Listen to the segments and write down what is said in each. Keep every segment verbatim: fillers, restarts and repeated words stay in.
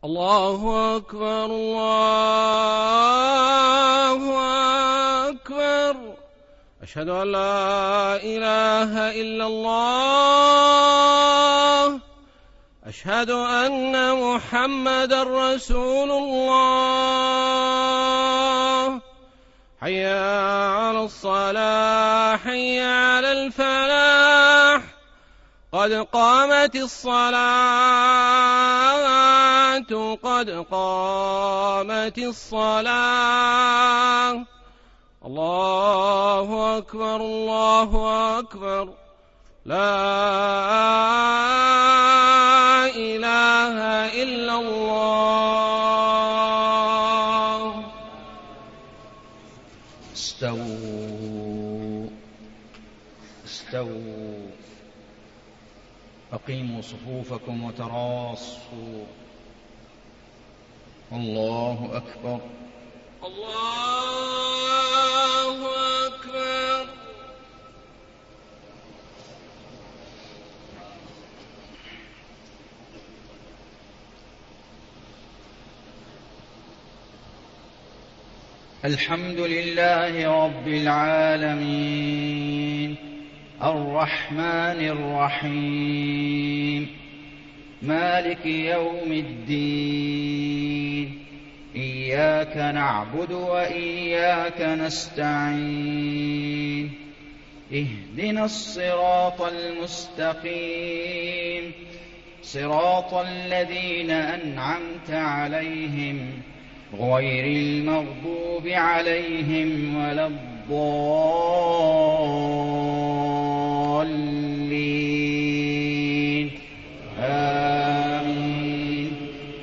الله أكبر الله أكبر. أشهد أن لا إله إلا الله. أشهد أن محمدا رسول الله. حي على الصلاة حي على الفلاح. قد قامت الصلاة قد قامت الصلاة. الله أكبر الله أكبر. لا إله إلا الله. استووا استووا أقيموا صفوفكم وتراصوا. الله أكبر الله أكبر. الحمد لله رب العالمين الرحمن الرحيم مالك يوم الدين. إياك نعبد وإياك نستعين. اهدنا الصراط المستقيم صراط الذين أنعمت عليهم غير المغضوب عليهم ولا الضالين. آمين.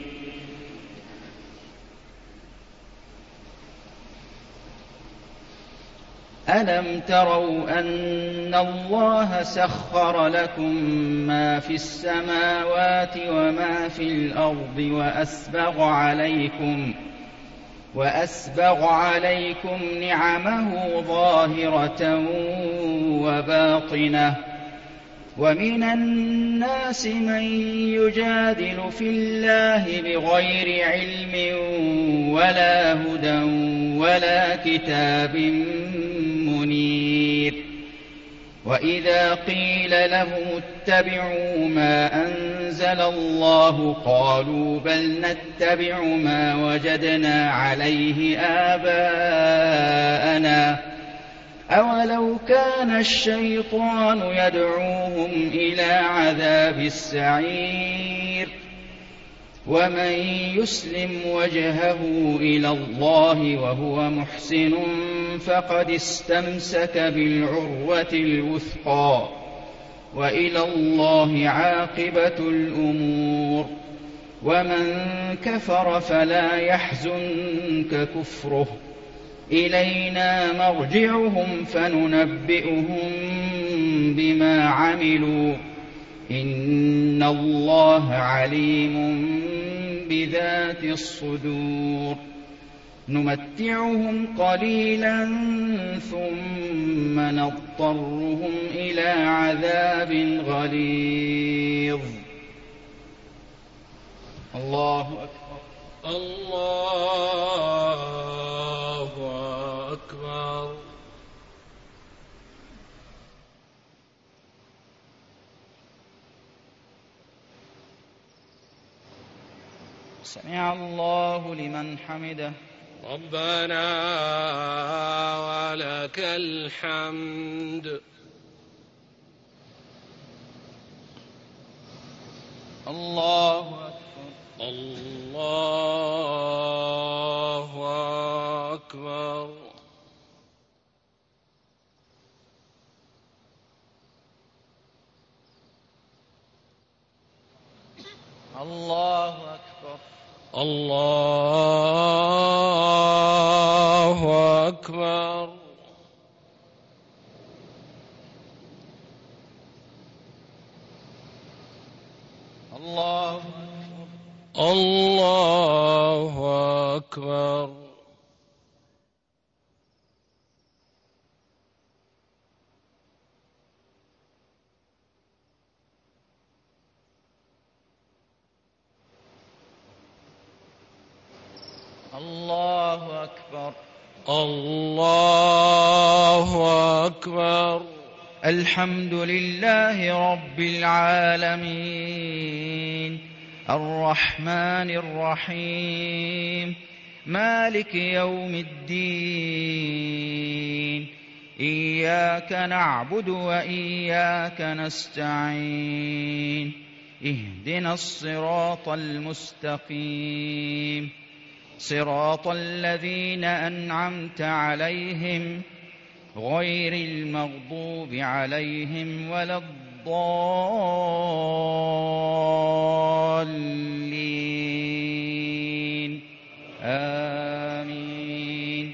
ألم تروا أن الله سخر لكم ما في السماوات وما في الأرض وأسبغ عليكم وأسبغ عليكم نعمه ظاهرة وباطنة. ومن الناس من يجادل في الله بغير علم ولا هدى ولا كتاب منير. وإذا قيل لهم اتبعوا ما أنزل الله قالوا بل نتبع ما وجدنا عليه آباءنا أولو كان الشيطان يدعوهم إلى عذاب السعير. ومن يسلم وجهه إلى الله وهو محسن فقد استمسك بالعروة الوثقى وإلى الله عاقبة الأمور. ومن كفر فلا يحزنك كفره إلينا مرجعهم فننبئهم بما عملوا إن الله عليم بذات الصدور. نمتعهم قليلا ثم نضطرهم إلى عذاب غليظ. الله أكبر الله أكبر. سمع الله لمن حمده. ربنا ولك الحمد. الله أكبر الله أكبر. الله أكبر الله أكبر. الله الله أكبر. الله أكبر. الله أكبر. الحمد لله رب العالمين الرحمن الرحيم مالك يوم الدين إياك نعبد وإياك نستعين اهدنا الصراط المستقيم صراط الذين أنعمت عليهم غير المغضوب عليهم ولا الضالين آمين.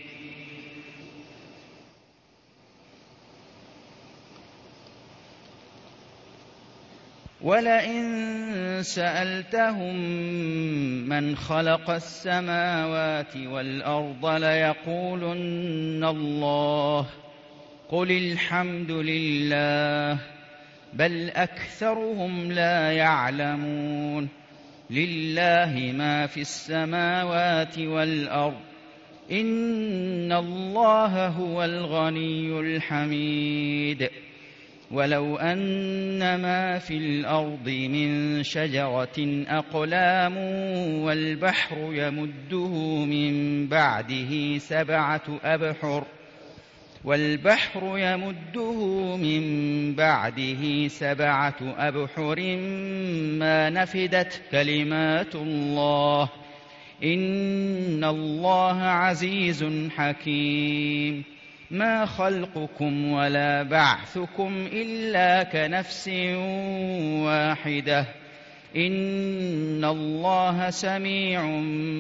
ولئن سألتهم من خلق السماوات والأرض ليقولن الله قل الحمد لله بل أكثرهم لا يعلمون. لله ما في السماوات والأرض إن الله هو الغني الحميد. ولو أن ما في الأرض من شجرة أقلام والبحر يمده من بعده سبعة أبحر والبحر يمده من بعده سبعة أبحر ما نفدت كلمات الله إن الله عزيز حكيم. ما خلقكم ولا بعثكم إلا كنفس واحدة إن الله سميع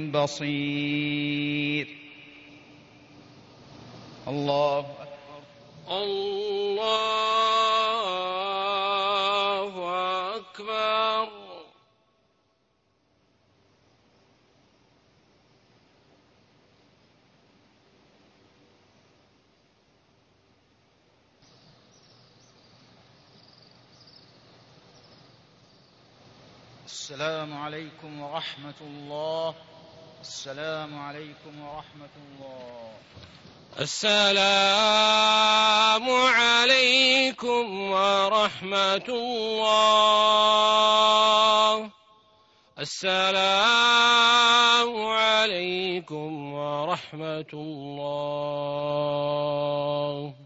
بصير. الله أكبر. الله أكبر. السلام عليكم ورحمة الله. السلام عليكم ورحمة الله. السلام عليكم ورحمة الله. السلام عليكم ورحمة الله.